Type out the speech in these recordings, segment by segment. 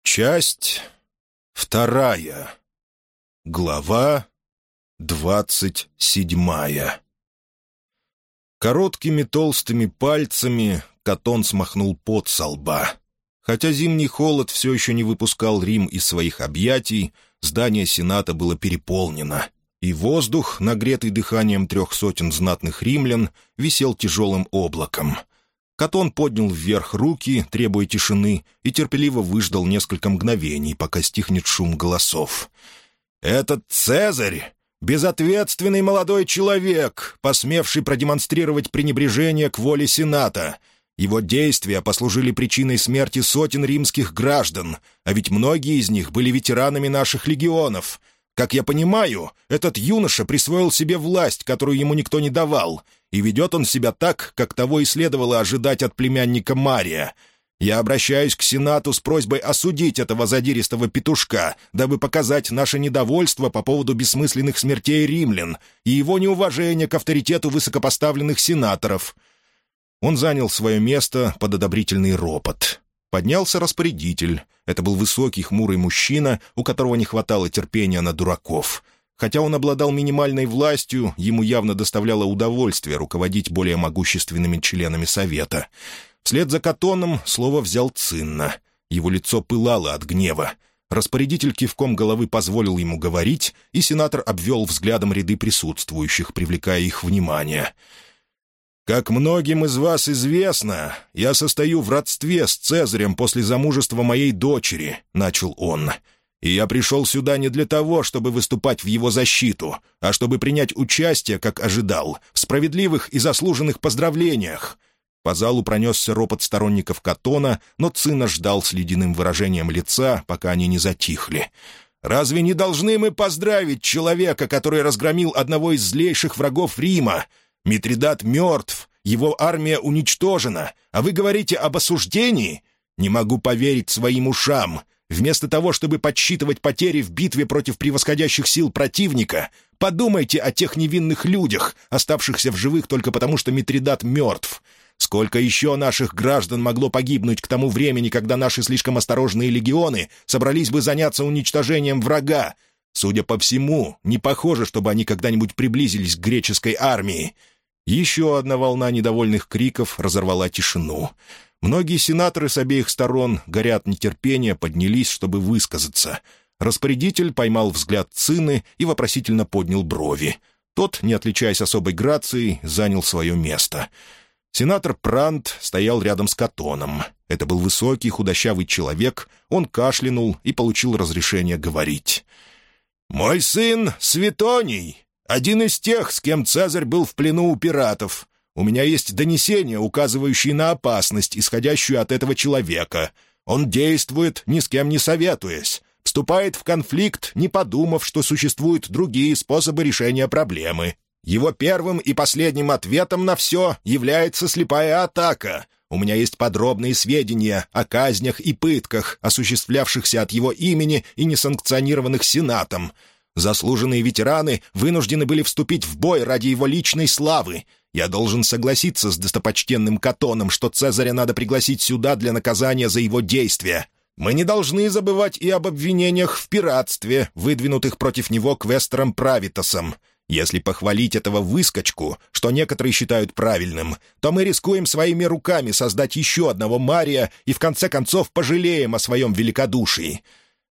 Часть вторая. Глава 27. Короткими толстыми пальцами Катон смахнул пот со лба. Хотя зимний холод все еще не выпускал Рим из своих объятий, здание Сената было переполнено, и воздух, нагретый дыханием 300 знатных римлян, висел тяжелым облаком. Катон поднял вверх руки, требуя тишины, и терпеливо выждал несколько мгновений, пока стихнет шум голосов. «Этот Цезарь — безответственный молодой человек, посмевший продемонстрировать пренебрежение к воле Сената. Его действия послужили причиной смерти сотен римских граждан, а ведь многие из них были ветеранами наших легионов. Как я понимаю, этот юноша присвоил себе власть, которую ему никто не давал, и ведет он себя так, как того и следовало ожидать от племянника Мария. Я обращаюсь к Сенату с просьбой осудить этого задиристого петушка, дабы показать наше недовольство по поводу бессмысленных смертей римлян и его неуважение к авторитету высокопоставленных сенаторов». Он занял свое место под одобрительный ропот. Поднялся распорядитель. Это был высокий, хмурый мужчина, у которого не хватало терпения на дураков. Хотя он обладал минимальной властью, ему явно доставляло удовольствие руководить более могущественными членами Совета. Вслед за Катоном слово взял Цинна. Его лицо пылало от гнева. Распорядитель кивком головы позволил ему говорить, и сенатор обвел взглядом ряды присутствующих, привлекая их внимание. «Как многим из вас известно, я состою в родстве с Цезарем после замужества моей дочери», — начал он. «И я пришел сюда не для того, чтобы выступать в его защиту, а чтобы принять участие, как ожидал, в справедливых и заслуженных поздравлениях». По залу пронесся ропот сторонников Катона, но Цинна ждал с ледяным выражением лица, пока они не затихли. «Разве не должны мы поздравить человека, который разгромил одного из злейших врагов Рима? Митридат мертв, его армия уничтожена, а вы говорите об осуждении? Не могу поверить своим ушам. Вместо того, чтобы подсчитывать потери в битве против превосходящих сил противника, подумайте о тех невинных людях, оставшихся в живых только потому, что Митридат мертв. Сколько еще наших граждан могло погибнуть к тому времени, когда наши слишком осторожные легионы собрались бы заняться уничтожением врага? Судя по всему, не похоже, чтобы они когда-нибудь приблизились к греческой армии». Еще одна волна недовольных криков разорвала тишину. Многие сенаторы с обеих сторон, горя от нетерпения, поднялись, чтобы высказаться. Распорядитель поймал взгляд Цинны и вопросительно поднял брови. Тот, не отличаясь особой грацией, занял свое место. Сенатор Прант стоял рядом с Катоном. Это был высокий, худощавый человек. Он кашлянул и получил разрешение говорить. «Мой сын Светоний, один из тех, с кем Цезарь был в плену у пиратов. У меня есть донесения, указывающие на опасность, исходящую от этого человека. Он действует, ни с кем не советуясь, вступает в конфликт, не подумав, что существуют другие способы решения проблемы. Его первым и последним ответом на все является слепая атака. У меня есть подробные сведения о казнях и пытках, осуществлявшихся от его имени и несанкционированных Сенатом. Заслуженные ветераны вынуждены были вступить в бой ради его личной славы. Я должен согласиться с достопочтенным Катоном, что Цезаря надо пригласить сюда для наказания за его действия. Мы не должны забывать и об обвинениях в пиратстве, выдвинутых против него квестором Правитосом. Если похвалить этого выскочку, что некоторые считают правильным, то мы рискуем своими руками создать еще одного Мария и в конце концов пожалеем о своем великодушии».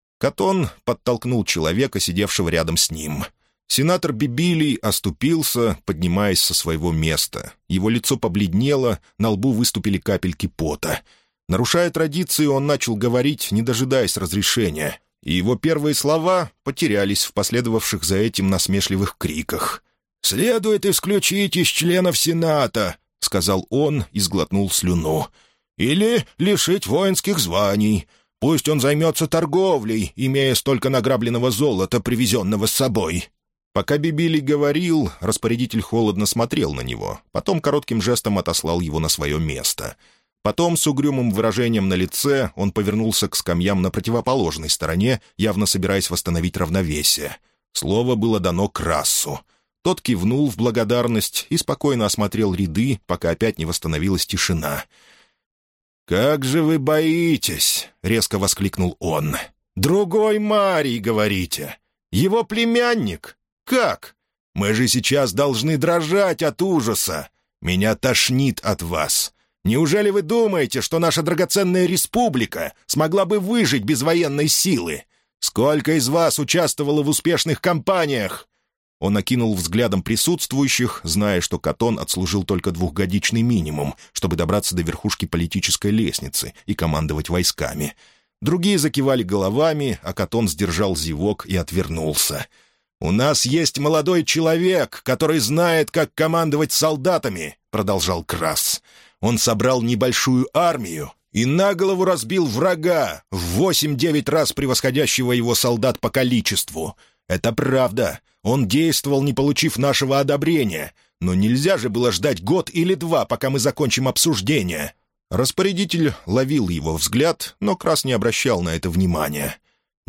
Катон подтолкнул человека, сидевшего рядом с ним. Сенатор Бибилий оступился, поднимаясь со своего места. Его лицо побледнело, на лбу выступили капельки пота. Нарушая традиции, он начал говорить, не дожидаясь разрешения, и его первые слова потерялись в последовавших за этим насмешливых криках. «Следует исключить из членов Сената», — сказал он и сглотнул слюну, — «или лишить воинских званий. Пусть он займется торговлей, имея столько награбленного золота, привезенного с собой». Пока Бибилий говорил, распорядитель холодно смотрел на него, потом коротким жестом отослал его на свое место. Потом, с угрюмым выражением на лице, он повернулся к скамьям на противоположной стороне, явно собираясь восстановить равновесие. Слово было дано Крассу. Тот кивнул в благодарность и спокойно осмотрел ряды, пока опять не восстановилась тишина. «Как же вы боитесь!» — резко воскликнул он. «Другой Марий, говорите? Его племянник? Как? Мы же сейчас должны дрожать от ужаса. Меня тошнит от вас. Неужели вы думаете, что наша драгоценная республика смогла бы выжить без военной силы? Сколько из вас участвовало в успешных кампаниях?» Он окинул взглядом присутствующих, зная, что Катон отслужил только 2-годичный минимум, чтобы добраться до верхушки политической лестницы и командовать войсками. Другие закивали головами, а Катон сдержал зевок и отвернулся. «У нас есть молодой человек, который знает, как командовать солдатами», — продолжал Крас. «Он собрал небольшую армию и на голову разбил врага, в 8-9 раз превосходящего его солдат по количеству. Это правда. Он действовал, не получив нашего одобрения. Но нельзя же было ждать год или 2, пока мы закончим обсуждение». Распорядитель ловил его взгляд, но Крас не обращал на это внимания.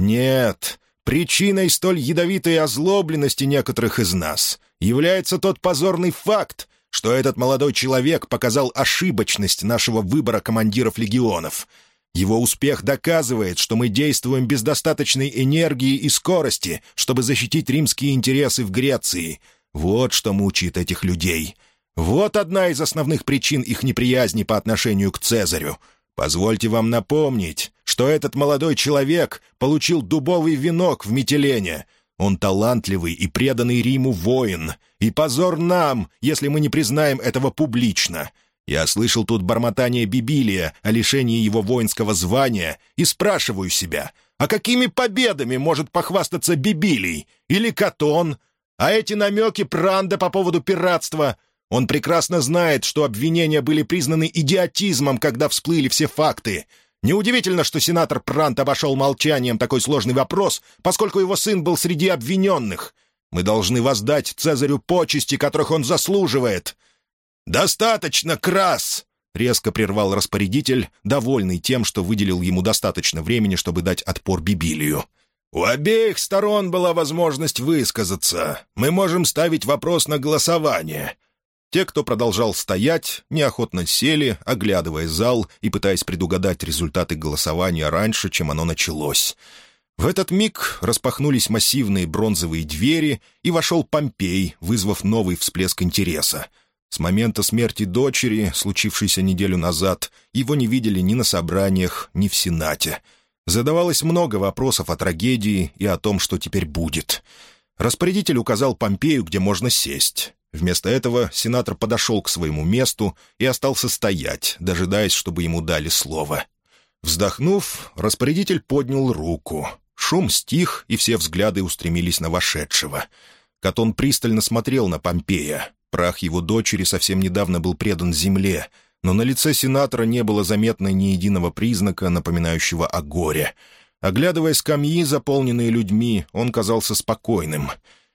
«Нет, причиной столь ядовитой озлобленности некоторых из нас является тот позорный факт, что этот молодой человек показал ошибочность нашего выбора командиров легионов. Его успех доказывает, что мы действуем без достаточной энергии и скорости, чтобы защитить римские интересы в Греции. Вот что мучает этих людей. Вот одна из основных причин их неприязни по отношению к Цезарю. Позвольте вам напомнить, что этот молодой человек получил дубовый венок в Митилене. Он талантливый и преданный Риму воин, и позор нам, если мы не признаем этого публично. Я слышал тут бормотание Бибилия о лишении его воинского звания и спрашиваю себя, а какими победами может похвастаться Бибилий или Катон? А эти намеки Пранда по поводу пиратства? Он прекрасно знает, что обвинения были признаны идиотизмом, когда всплыли все факты. Неудивительно, что сенатор Прант обошел молчанием такой сложный вопрос, поскольку его сын был среди обвиненных. Мы должны воздать Цезарю почести, которых он заслуживает». «Достаточно, Крас!» — резко прервал распорядитель, довольный тем, что выделил ему достаточно времени, чтобы дать отпор Бибилию. «У обеих сторон была возможность высказаться. Мы можем ставить вопрос на голосование». Те, кто продолжал стоять, неохотно сели, оглядывая зал и пытаясь предугадать результаты голосования раньше, чем оно началось. В этот миг распахнулись массивные бронзовые двери, и вошел Помпей, вызвав новый всплеск интереса. С момента смерти дочери, случившейся неделю назад, его не видели ни на собраниях, ни в Сенате. Задавалось много вопросов о трагедии и о том, что теперь будет. Распорядитель указал Помпею, где можно сесть. Вместо этого сенатор подошел к своему месту и остался стоять, дожидаясь, чтобы ему дали слово. Вздохнув, распорядитель поднял руку. Шум стих, и все взгляды устремились на вошедшего. Катон пристально смотрел на Помпея. Прах его дочери совсем недавно был предан земле, но на лице сенатора не было заметно ни единого признака, напоминающего о горе. Оглядывая скамьи, заполненные людьми, он казался спокойным.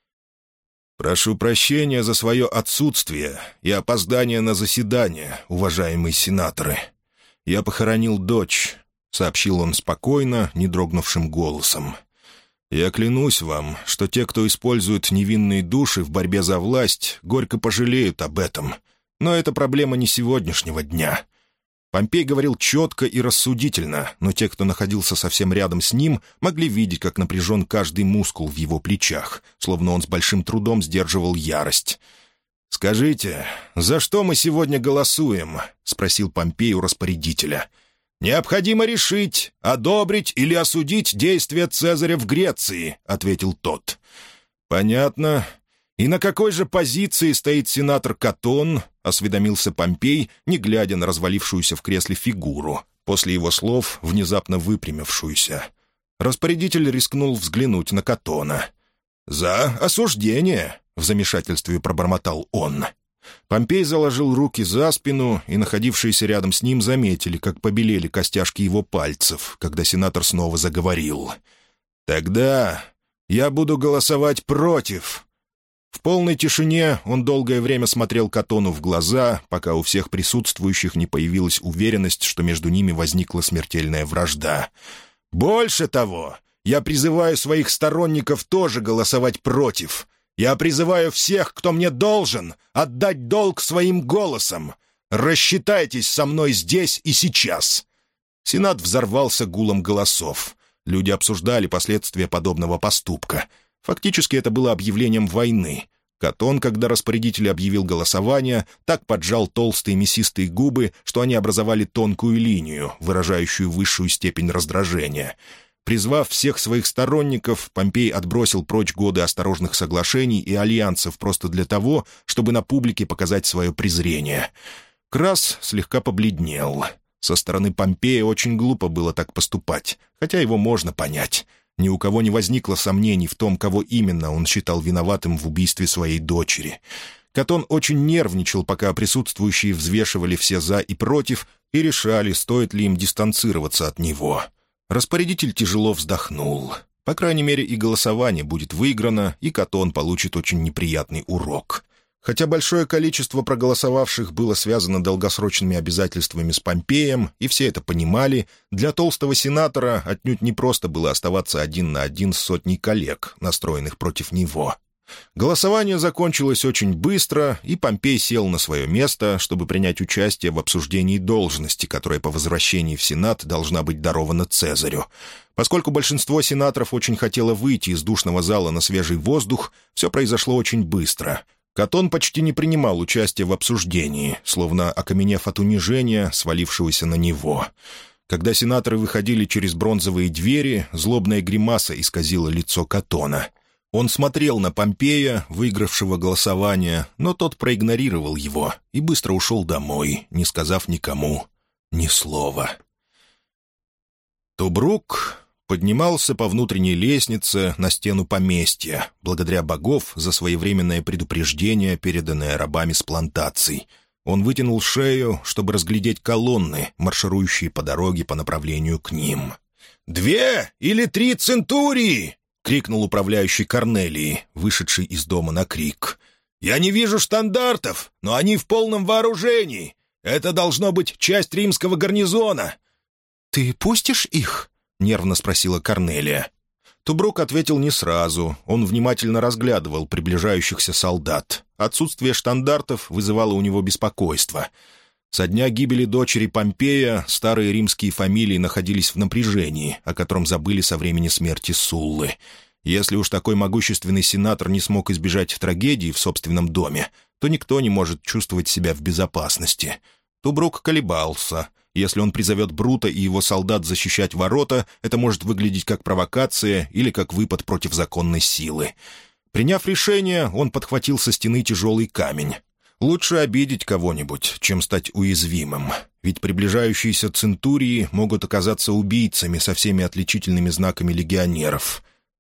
«Прошу прощения за свое отсутствие и опоздание на заседание, уважаемые сенаторы. Я похоронил дочь», — сообщил он спокойно, не дрогнувшим голосом. «Я клянусь вам, что те, кто использует невинные души в борьбе за власть, горько пожалеют об этом. Но это проблема не сегодняшнего дня». Помпей говорил четко и рассудительно, но те, кто находился совсем рядом с ним, могли видеть, как напряжен каждый мускул в его плечах, словно он с большим трудом сдерживал ярость. «Скажите, за что мы сегодня голосуем?» — спросил Помпей у распорядителя. «Необходимо решить, одобрить или осудить действия Цезаря в Греции», — ответил тот. «Понятно. И на какой же позиции стоит сенатор Катон?» — осведомился Помпей, не глядя на развалившуюся в кресле фигуру, после его слов внезапно выпрямившуюся. Распорядитель рискнул взглянуть на Катона. «За осуждение», — в замешательстве пробормотал он. Помпей заложил руки за спину, и находившиеся рядом с ним заметили, как побелели костяшки его пальцев, когда сенатор снова заговорил. «Тогда я буду голосовать против». В полной тишине он долгое время смотрел Катону в глаза, пока у всех присутствующих не появилась уверенность, что между ними возникла смертельная вражда. «Больше того, я призываю своих сторонников тоже голосовать против. Я призываю всех, кто мне должен, отдать долг своим голосом. Рассчитайтесь со мной здесь и сейчас!» Сенат взорвался гулом голосов. Люди обсуждали последствия подобного поступка. Фактически это было объявлением войны. Катон, когда распорядитель объявил голосование, так поджал толстые мясистые губы, что они образовали тонкую линию, выражающую высшую степень раздражения. Призвав всех своих сторонников, Помпей отбросил прочь годы осторожных соглашений и альянсов просто для того, чтобы на публике показать свое презрение. Крас слегка побледнел. Со стороны Помпея очень глупо было так поступать, хотя его можно понять. Ни у кого не возникло сомнений в том, кого именно он считал виноватым в убийстве своей дочери. Катон очень нервничал, пока присутствующие взвешивали все «за» и «против» и решали, стоит ли им дистанцироваться от него. Распорядитель тяжело вздохнул. По крайней мере, и голосование будет выиграно, и Катон получит очень неприятный урок. Хотя большое количество проголосовавших было связано долгосрочными обязательствами с Помпеем, и все это понимали, для толстого сенатора отнюдь не просто было оставаться один на один с сотней коллег, настроенных против него. Голосование закончилось очень быстро, и Помпей сел на свое место, чтобы принять участие в обсуждении должности, которая по возвращении в Сенат должна быть дарована Цезарю. Поскольку большинство сенаторов очень хотело выйти из душного зала на свежий воздух, все произошло очень быстро. Катон почти не принимал участия в обсуждении, словно окаменев от унижения, свалившегося на него. Когда сенаторы выходили через бронзовые двери, злобная гримаса исказила лицо Катона. Он смотрел на Помпея, выигравшего голосование, но тот проигнорировал его и быстро ушел домой, не сказав никому ни слова. Тубрук поднимался по внутренней лестнице на стену поместья, благодаря богов за своевременное предупреждение, переданное рабами с плантаций. Он вытянул шею, чтобы разглядеть колонны, марширующие по дороге по направлению к ним. «2 или 3 центурии!» — крикнул управляющий Корнелии, вышедший из дома на крик. «Я не вижу штандартов, но они в полном вооружении. Это должно быть часть римского гарнизона». «Ты пустишь их?» — нервно спросила Корнелия. Тубрук ответил не сразу. Он внимательно разглядывал приближающихся солдат. Отсутствие штандартов вызывало у него беспокойство. Со дня гибели дочери Помпея старые римские фамилии находились в напряжении, о котором забыли со времени смерти Суллы. Если уж такой могущественный сенатор не смог избежать трагедии в собственном доме, то никто не может чувствовать себя в безопасности. Тубрук колебался. Если он призовет Брута и его солдат защищать ворота, это может выглядеть как провокация или как выпад против законной силы. Приняв решение, он подхватил со стены тяжелый камень. Лучше обидеть кого-нибудь, чем стать уязвимым, ведь приближающиеся центурии могут оказаться убийцами со всеми отличительными знаками легионеров.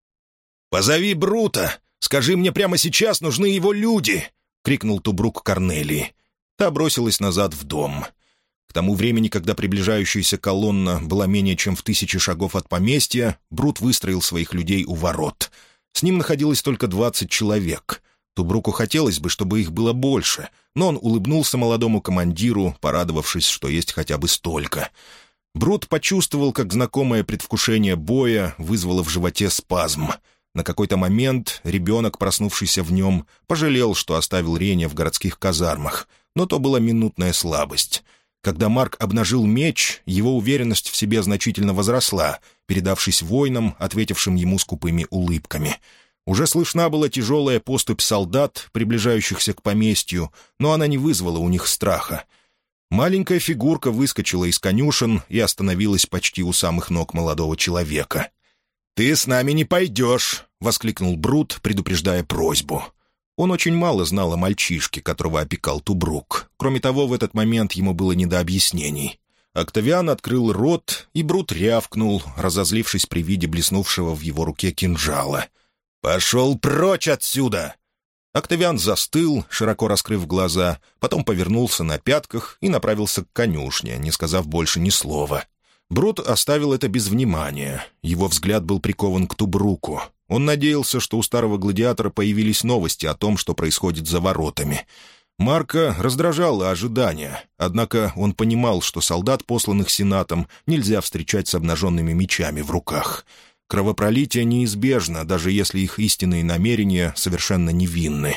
«Позови Брута! Скажи мне, прямо сейчас нужны его люди!» — крикнул Тубрук Корнелии. Та бросилась назад в дом. К тому времени, когда приближающаяся колонна была менее чем в 1000 шагов от поместья, Брут выстроил своих людей у ворот. С ним находилось только 20 человек. Тубруку хотелось бы, чтобы их было больше, но он улыбнулся молодому командиру, порадовавшись, что есть хотя бы столько. Брут почувствовал, как знакомое предвкушение боя вызвало в животе спазм. На какой-то момент ребенок, проснувшийся в нем, пожалел, что оставил Реня в городских казармах, но то была минутная слабость. Когда Марк обнажил меч, его уверенность в себе значительно возросла, передавшись воинам, ответившим ему скупыми улыбками. Уже слышна была тяжелая поступь солдат, приближающихся к поместью, но она не вызвала у них страха. Маленькая фигурка выскочила из конюшен и остановилась почти у самых ног молодого человека. «Ты с нами не пойдешь!» — воскликнул Брут, предупреждая просьбу. Он очень мало знал о мальчишке, которого опекал Тубрук. Кроме того, в этот момент ему было не до объяснений. Октавиан открыл рот, и Брут рявкнул, разозлившись при виде блеснувшего в его руке кинжала. «Пошел прочь отсюда!» Октавиан застыл, широко раскрыв глаза, потом повернулся на пятках и направился к конюшне, не сказав больше ни слова. Брут оставил это без внимания. Его взгляд был прикован к Тубруку. Он надеялся, что у старого гладиатора появились новости о том, что происходит за воротами. Марка раздражало ожидание, однако он понимал, что солдат, посланных Сенатом, нельзя встречать с обнаженными мечами в руках. Кровопролитие неизбежно, даже если их истинные намерения совершенно невинны.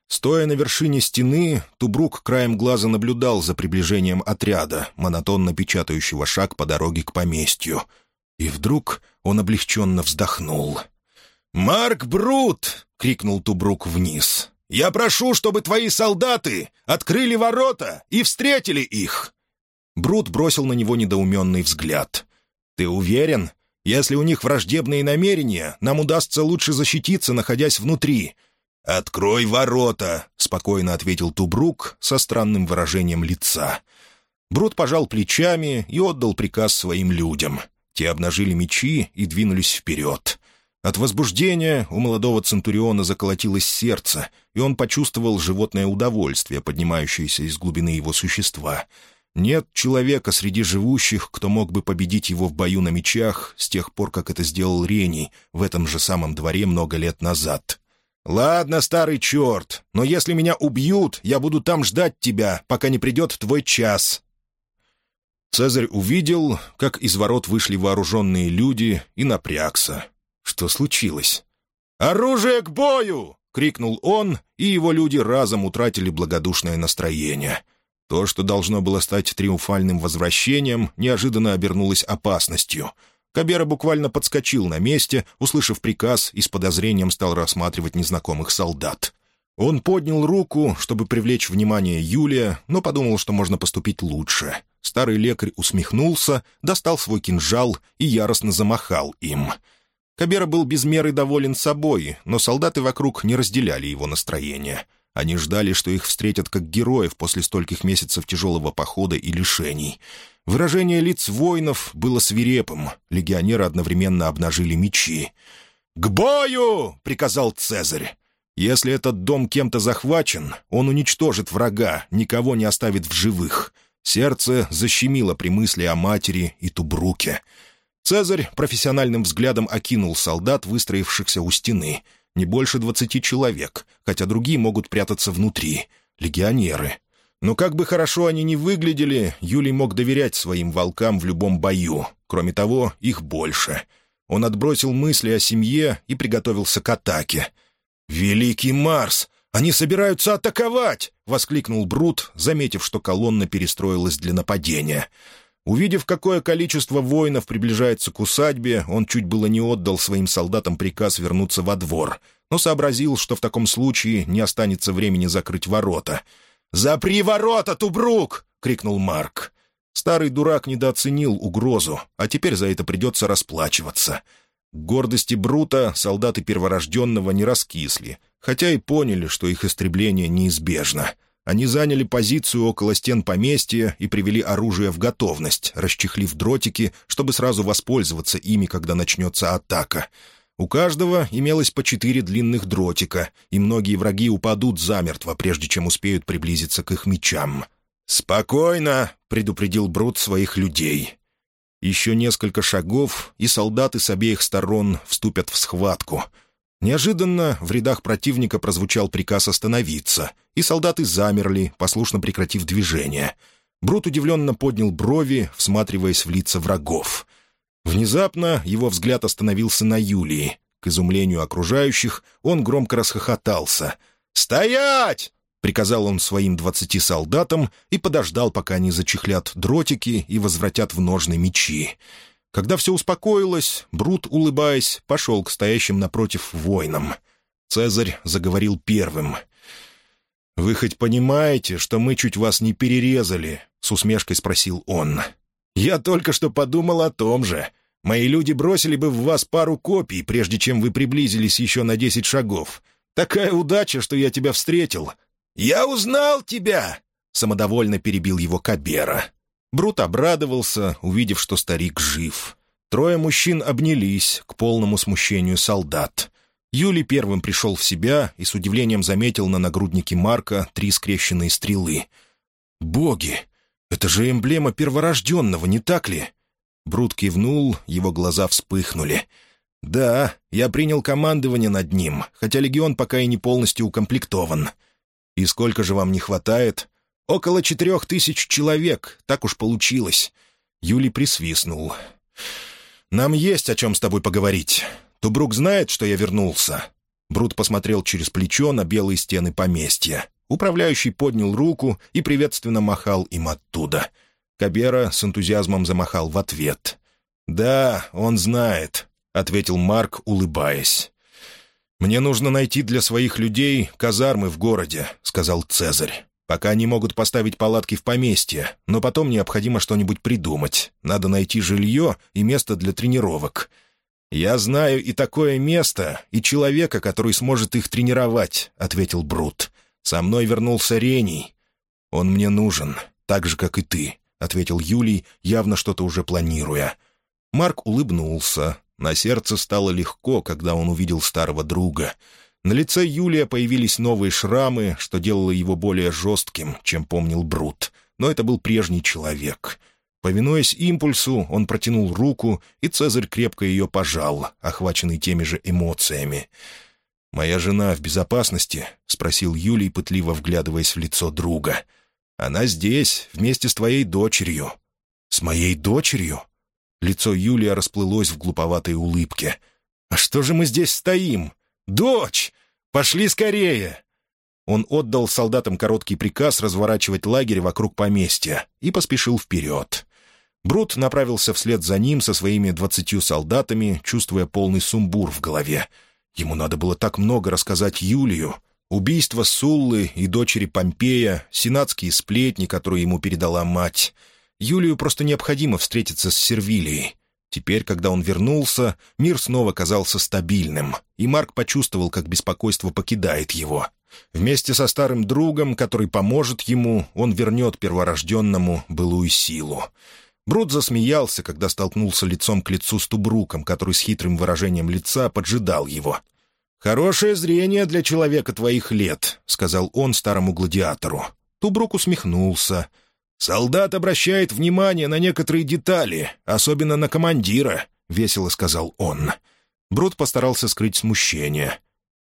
Стоя на вершине стены, Тубрук краем глаза наблюдал за приближением отряда, монотонно печатающего шаг по дороге к поместью. И вдруг он облегченно вздохнул. «Марк Брут!» — крикнул Тубрук вниз. «Я прошу, чтобы твои солдаты открыли ворота и встретили их!» Брут бросил на него недоуменный взгляд. «Ты уверен? Если у них враждебные намерения, нам удастся лучше защититься, находясь внутри». «Открой ворота!» — спокойно ответил Тубрук со странным выражением лица. Брут пожал плечами и отдал приказ своим людям. Те обнажили мечи и двинулись вперед. От возбуждения у молодого центуриона заколотилось сердце, и он почувствовал животное удовольствие, поднимающееся из глубины его существа. Нет человека среди живущих, кто мог бы победить его в бою на мечах с тех пор, как это сделал Рений в этом же самом дворе много лет назад. «Ладно, старый черт, но если меня убьют, я буду там ждать тебя, пока не придет твой час». Цезарь увидел, как из ворот вышли вооруженные люди, и напрягся. Что случилось? «Оружие к бою!» — крикнул он, и его люди разом утратили благодушное настроение. То, что должно было стать триумфальным возвращением, неожиданно обернулось опасностью. Кабера буквально подскочил на месте, услышав приказ, и с подозрением стал рассматривать незнакомых солдат. Он поднял руку, чтобы привлечь внимание Юлия, но подумал, что можно поступить лучше. Старый лекарь усмехнулся, достал свой кинжал и яростно замахал им. Кабера был без меры доволен собой, но солдаты вокруг не разделяли его настроение. Они ждали, что их встретят как героев после стольких месяцев тяжелого похода и лишений. Выражение лиц воинов было свирепым, легионеры одновременно обнажили мечи. «К бою!» — приказал Цезарь. «Если этот дом кем-то захвачен, он уничтожит врага, никого не оставит в живых». Сердце защемило при мысли о матери и Тубруке. Цезарь профессиональным взглядом окинул солдат, выстроившихся у стены. Не больше 20 человек, хотя другие могут прятаться внутри. Легионеры. Но как бы хорошо они ни выглядели, Юлий мог доверять своим волкам в любом бою. Кроме того, их больше. Он отбросил мысли о семье и приготовился к атаке. «Великий Марс! Они собираются атаковать!» — воскликнул Брут, заметив, что колонна перестроилась для нападения. Увидев, какое количество воинов приближается к усадьбе, он чуть было не отдал своим солдатам приказ вернуться во двор, но сообразил, что в таком случае не останется времени закрыть ворота. «Запри ворота, Тубрук!» — крикнул Марк. Старый дурак недооценил угрозу, а теперь за это придется расплачиваться. К гордости Брута солдаты перворожденного не раскисли, хотя и поняли, что их истребление неизбежно. Они заняли позицию около стен поместья и привели оружие в готовность, расчехлив дротики, чтобы сразу воспользоваться ими, когда начнется атака. У каждого имелось по 4 длинных дротика, и многие враги упадут замертво, прежде чем успеют приблизиться к их мечам. «Спокойно!» — предупредил Брут своих людей. Еще несколько шагов, и солдаты с обеих сторон вступят в схватку. Неожиданно в рядах противника прозвучал приказ остановиться, и солдаты замерли, послушно прекратив движение. Брут удивленно поднял брови, всматриваясь в лица врагов. Внезапно его взгляд остановился на Юлии. К изумлению окружающих он громко расхохотался. «Стоять!» — приказал он своим 20 солдатам и подождал, пока они зачехлят дротики и возвратят в ножны мечи. Когда все успокоилось, Брут, улыбаясь, пошел к стоящим напротив воинам. Цезарь заговорил первым. «Вы хоть понимаете, что мы чуть вас не перерезали?» — с усмешкой спросил он. «Я только что подумал о том же. Мои люди бросили бы в вас пару копий, прежде чем вы приблизились еще на 10 шагов. Такая удача, что я тебя встретил». «Я узнал тебя!» — самодовольно перебил его Кабера. Брут обрадовался, увидев, что старик жив. 3 мужчин обнялись, к полному смущению солдат. Юлий первым пришел в себя и с удивлением заметил на нагруднике Марка 3 скрещенные стрелы. «Боги! Это же эмблема перворожденного, не так ли?» Брут кивнул, его глаза вспыхнули. «Да, я принял командование над ним, хотя легион пока и не полностью укомплектован». «И сколько же вам не хватает?» «Около 4000 человек, так уж получилось». Юлий присвистнул. «Нам есть о чем с тобой поговорить. Тубрук знает, что я вернулся?» Брут посмотрел через плечо на белые стены поместья. Управляющий поднял руку и приветственно махал им оттуда. Кабера с энтузиазмом замахал в ответ. «Да, он знает», — ответил Марк, улыбаясь. «Мне нужно найти для своих людей казармы в городе», — сказал Цезарь. «Пока они могут поставить палатки в поместье, но потом необходимо что-нибудь придумать. Надо найти жилье и место для тренировок. Я знаю и такое место, и человека, который сможет их тренировать», — ответил Брут. «Со мной вернулся Рений. Он мне нужен, так же, как и ты», — ответил Юлий, явно что-то уже планируя. Марк улыбнулся. На сердце стало легко, когда он увидел старого друга. На лице Юлия появились новые шрамы, что делало его более жестким, чем помнил Брут. Но это был прежний человек. Повинуясь импульсу, он протянул руку, и Цезарь крепко ее пожал, охваченный теми же эмоциями. «Моя жена в безопасности?» — спросил Юлий, пытливо вглядываясь в лицо друга. «Она здесь, вместе с твоей дочерью». «С моей дочерью?» Лицо Юлия расплылось в глуповатой улыбке. «А что же мы здесь стоим? Дочь! Пошли скорее!» Он отдал солдатам короткий приказ разворачивать лагерь вокруг поместья и поспешил вперед. Брут направился вслед за ним со своими 20 солдатами, чувствуя полный сумбур в голове. Ему надо было так много рассказать Юлию. Убийство Суллы и дочери Помпея, сенатские сплетни, которые ему передала мать. Юлию просто необходимо встретиться с Сервилией. Теперь, когда он вернулся, мир снова казался стабильным, и Марк почувствовал, как беспокойство покидает его. Вместе со старым другом, который поможет ему, он вернет перворожденному былую силу. Брут засмеялся, когда столкнулся лицом к лицу с Тубруком, который с хитрым выражением лица поджидал его. «Хорошее зрение для человека твоих лет», — сказал он старому гладиатору. Тубрук усмехнулся. «Солдат обращает внимание на некоторые детали, особенно на командира», — весело сказал он. Брут постарался скрыть смущение.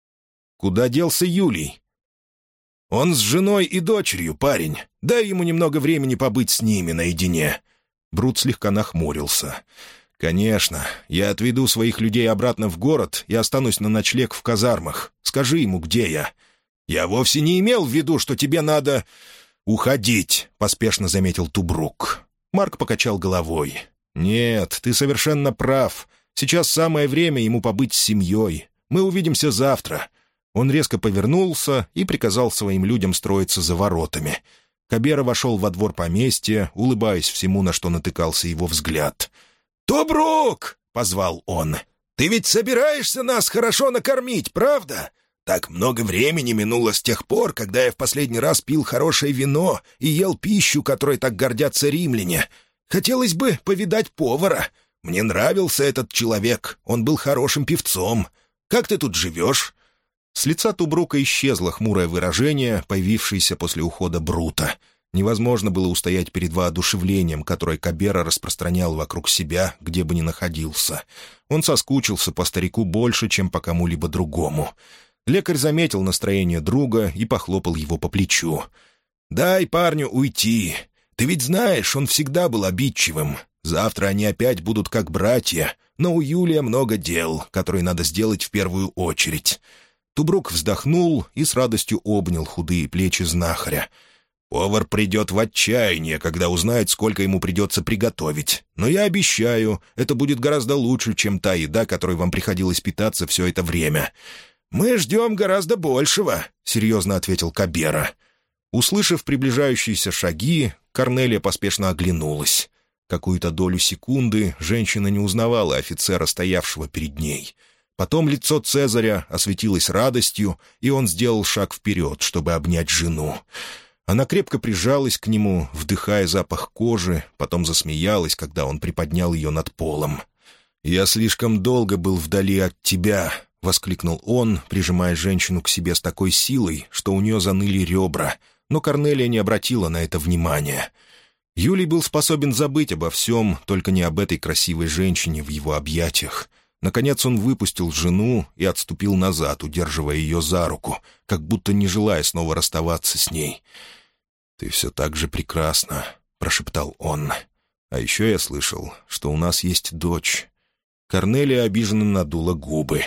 «Куда делся Юлий?» «Он с женой и дочерью, парень. Дай ему немного времени побыть с ними наедине». Брут слегка нахмурился. «Конечно, я отведу своих людей обратно в город и останусь на ночлег в казармах. Скажи ему, где я». «Я вовсе не имел в виду, что тебе надо...» «Уходить», — поспешно заметил Тубрук. Марк покачал головой. «Нет, ты совершенно прав. Сейчас самое время ему побыть с семьей. Мы увидимся завтра». Он резко повернулся и приказал своим людям строиться за воротами. Кабера вошел во двор поместья, улыбаясь всему, на что натыкался его взгляд. «Тубрук!» — позвал он. «Ты ведь собираешься нас хорошо накормить, правда? Так много времени минуло с тех пор, когда я в последний раз пил хорошее вино и ел пищу, которой так гордятся римляне. Хотелось бы повидать повара. Мне нравился этот человек, он был хорошим певцом. Как ты тут живешь?» С лица Тубрука исчезло хмурое выражение, появившееся после ухода Брута. Невозможно было устоять перед воодушевлением, которое Кабера распространял вокруг себя, где бы ни находился. Он соскучился по старику больше, чем по кому-либо другому. Лекарь заметил настроение друга и похлопал его по плечу. «Дай парню уйти. Ты ведь знаешь, он всегда был обидчивым. Завтра они опять будут как братья, но у Юлия много дел, которые надо сделать в первую очередь». Тубрук вздохнул и с радостью обнял худые плечи знахаря. «Повар придет в отчаяние, когда узнает, сколько ему придется приготовить. Но я обещаю, это будет гораздо лучше, чем та еда, которой вам приходилось питаться все это время». «Мы ждем гораздо большего», — серьезно ответил Кабера. Услышав приближающиеся шаги, Корнелия поспешно оглянулась. Какую-то долю секунды женщина не узнавала офицера, стоявшего перед ней. Потом лицо Цезаря осветилось радостью, и он сделал шаг вперед, чтобы обнять жену. Она крепко прижалась к нему, вдыхая запах кожи, потом засмеялась, когда он приподнял ее над полом. «Я слишком долго был вдали от тебя», — воскликнул он, прижимая женщину к себе с такой силой, что у нее заныли ребра, но Корнелия не обратила на это внимания. Юлий был способен забыть обо всем, только не об этой красивой женщине в его объятиях. Наконец он выпустил жену и отступил назад, удерживая ее за руку, как будто не желая снова расставаться с ней. «Ты все так же прекрасна», — прошептал он. «А еще я слышал, что у нас есть дочь». Корнелия обиженно надула губы.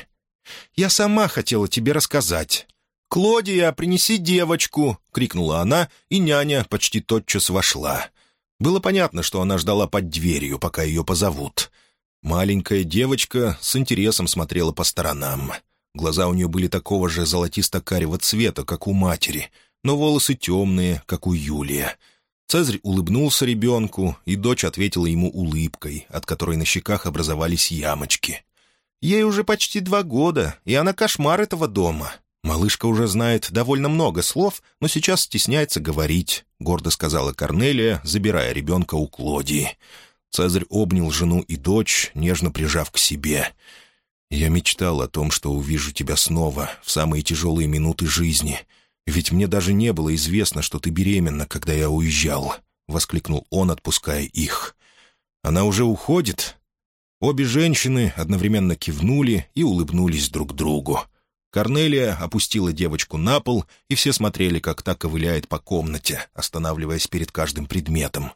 «Я сама хотела тебе рассказать. «Клодия, принеси девочку!» — крикнула она, и няня почти тотчас вошла. Было понятно, что она ждала под дверью, пока ее позовут. Маленькая девочка с интересом смотрела по сторонам. Глаза у нее были такого же золотисто-карего цвета, как у матери, но волосы темные, как у Юлия. Цезарь улыбнулся ребенку, и дочь ответила ему улыбкой, от которой на щеках образовались ямочки. «Ей уже почти 2 года, и она кошмар этого дома. Малышка уже знает довольно много слов, но сейчас стесняется говорить», — гордо сказала Корнелия, забирая ребенка у Клодии. Цезарь обнял жену и дочь, нежно прижав к себе. «Я мечтал о том, что увижу тебя снова в самые тяжелые минуты жизни. Ведь мне даже не было известно, что ты беременна, когда я уезжал», — воскликнул он, отпуская их. «Она уже уходит?» Обе женщины одновременно кивнули и улыбнулись друг другу. Корнелия опустила девочку на пол, и все смотрели, как та ковыляет по комнате, останавливаясь перед каждым предметом.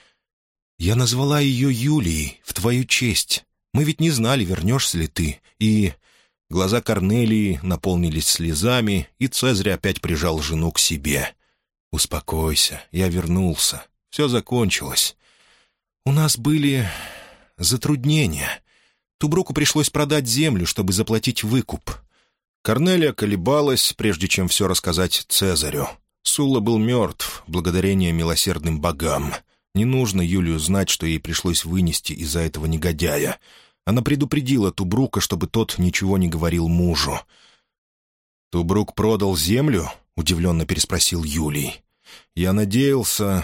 «Я назвала ее Юлией в твою честь. Мы ведь не знали, вернешься ли ты, и...» Глаза Корнелии наполнились слезами, и Цезарь опять прижал жену к себе. «Успокойся, я вернулся. Все закончилось. У нас были затруднения. Тубруку пришлось продать землю, чтобы заплатить выкуп». Корнелия колебалась, прежде чем все рассказать Цезарю. Сулла был мертв, благодарение милосердным богам. Не нужно Юлию знать, что ей пришлось вынести из-за этого негодяя. Она предупредила Тубрука, чтобы тот ничего не говорил мужу. «Тубрук продал землю?» — удивленно переспросил Юлий. «Я надеялся...»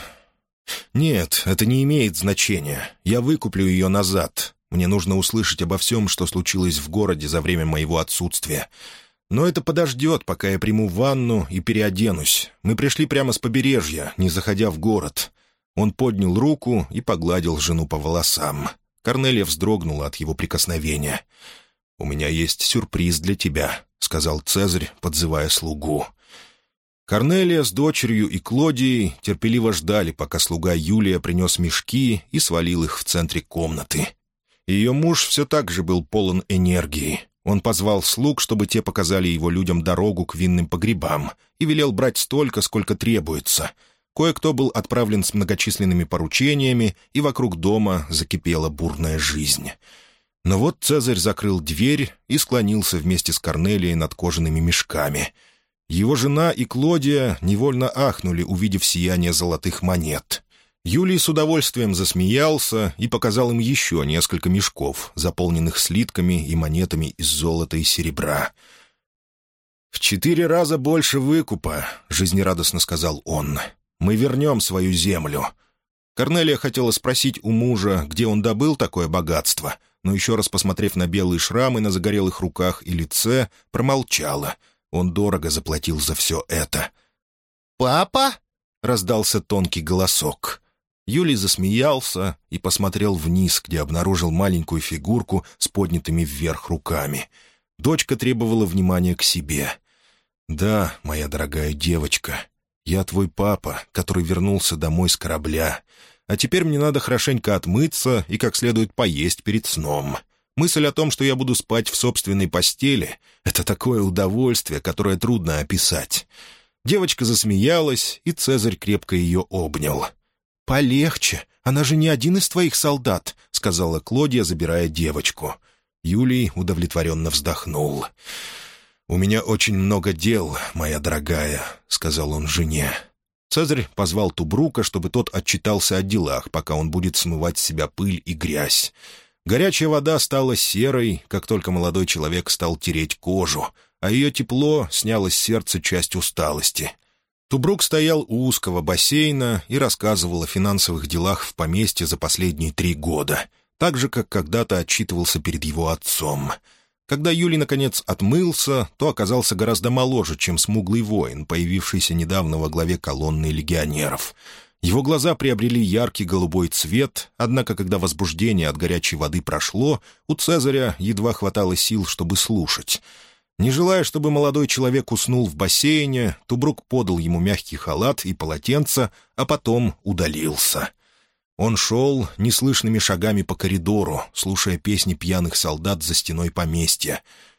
«Нет, это не имеет значения. Я выкуплю ее назад. Мне нужно услышать обо всем, что случилось в городе за время моего отсутствия. Но это подождет, пока я приму ванну и переоденусь. Мы пришли прямо с побережья, не заходя в город». Он поднял руку и погладил жену по волосам. Корнелия вздрогнула от его прикосновения. «У меня есть сюрприз для тебя», — сказал Цезарь, подзывая слугу. Корнелия с дочерью и Клодией терпеливо ждали, пока слуга Юлия принес мешки и свалил их в центре комнаты. Ее муж все так же был полон энергии. Он позвал слуг, чтобы те показали его людям дорогу к винным погребам, и велел брать столько, сколько требуется. Кое-кто был отправлен с многочисленными поручениями, и вокруг дома закипела бурная жизнь. Но вот Цезарь закрыл дверь и склонился вместе с Корнелией над кожаными мешками. Его жена и Клодия невольно ахнули, увидев сияние золотых монет. Юлий с удовольствием засмеялся и показал им еще несколько мешков, заполненных слитками и монетами из золота и серебра. «В 4 раза больше выкупа», — жизнерадостно сказал он. «Мы вернем свою землю». Корнелия хотела спросить у мужа, где он добыл такое богатство, но еще раз посмотрев на белые шрамы на загорелых руках и лице, промолчала. Он дорого заплатил за все это. «Папа?» — раздался тонкий голосок. Юлий засмеялся и посмотрел вниз, где обнаружил маленькую фигурку с поднятыми вверх руками. Дочка требовала внимания к себе. «Да, моя дорогая девочка, я твой папа, который вернулся домой с корабля. А теперь мне надо хорошенько отмыться и как следует поесть перед сном. Мысль о том, что я буду спать в собственной постели — это такое удовольствие, которое трудно описать». Девочка засмеялась, и Цезарь крепко ее обнял. «Полегче, она же не один из твоих солдат», — сказала Клодия, забирая девочку. Юлий удовлетворенно вздохнул. «У меня очень много дел, моя дорогая», — сказал он жене. Цезарь позвал Тубрука, чтобы тот отчитался о делах, пока он будет смывать с себя пыль и грязь. Горячая вода стала серой, как только молодой человек стал тереть кожу, а ее тепло сняло с сердца часть усталости. Тубрук стоял у узкого бассейна и рассказывал о финансовых делах в поместье за последние 3 года, так же, как когда-то отчитывался перед его отцом. Когда Юлий, наконец, отмылся, то оказался гораздо моложе, чем смуглый воин, появившийся недавно во главе колонны легионеров. Его глаза приобрели яркий голубой цвет, однако, когда возбуждение от горячей воды прошло, у Цезаря едва хватало сил, чтобы слушать. Не желая, чтобы молодой человек уснул в бассейне, Тубрук подал ему мягкий халат и полотенце, а потом удалился. Он шел неслышными шагами по коридору, слушая песни пьяных солдат за стеной поместья.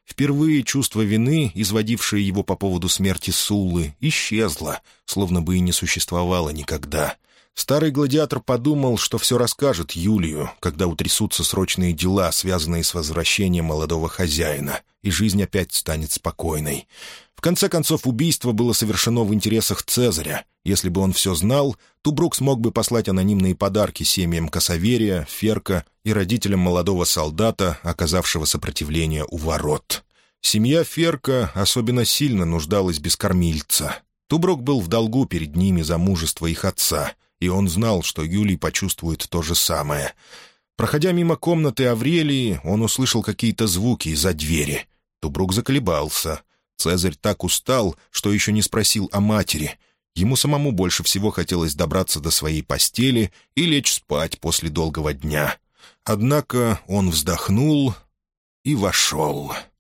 Впервые чувство вины, изводившее его по поводу смерти Суллы, исчезло, словно бы и не существовало никогда. Старый гладиатор подумал, что все расскажет Юлию, когда утрясутся срочные дела, связанные с возвращением молодого хозяина, и жизнь опять станет спокойной. В конце концов, убийство было совершено в интересах Цезаря. Если бы он все знал, Тубрук смог бы послать анонимные подарки семьям Кассаверия, Ферка и родителям молодого солдата, оказавшего сопротивление у ворот. Семья Ферка особенно сильно нуждалась без кормильца. Тубрук был в долгу перед ними за мужество их отца, и он знал, что Юлий почувствует то же самое. Проходя мимо комнаты Аврелии, он услышал какие-то звуки из-за двери. Тубрук заколебался. Цезарь так устал, что еще не спросил о матери. Ему самому больше всего хотелось добраться до своей постели и лечь спать после долгого дня. Однако он вздохнул и вошел.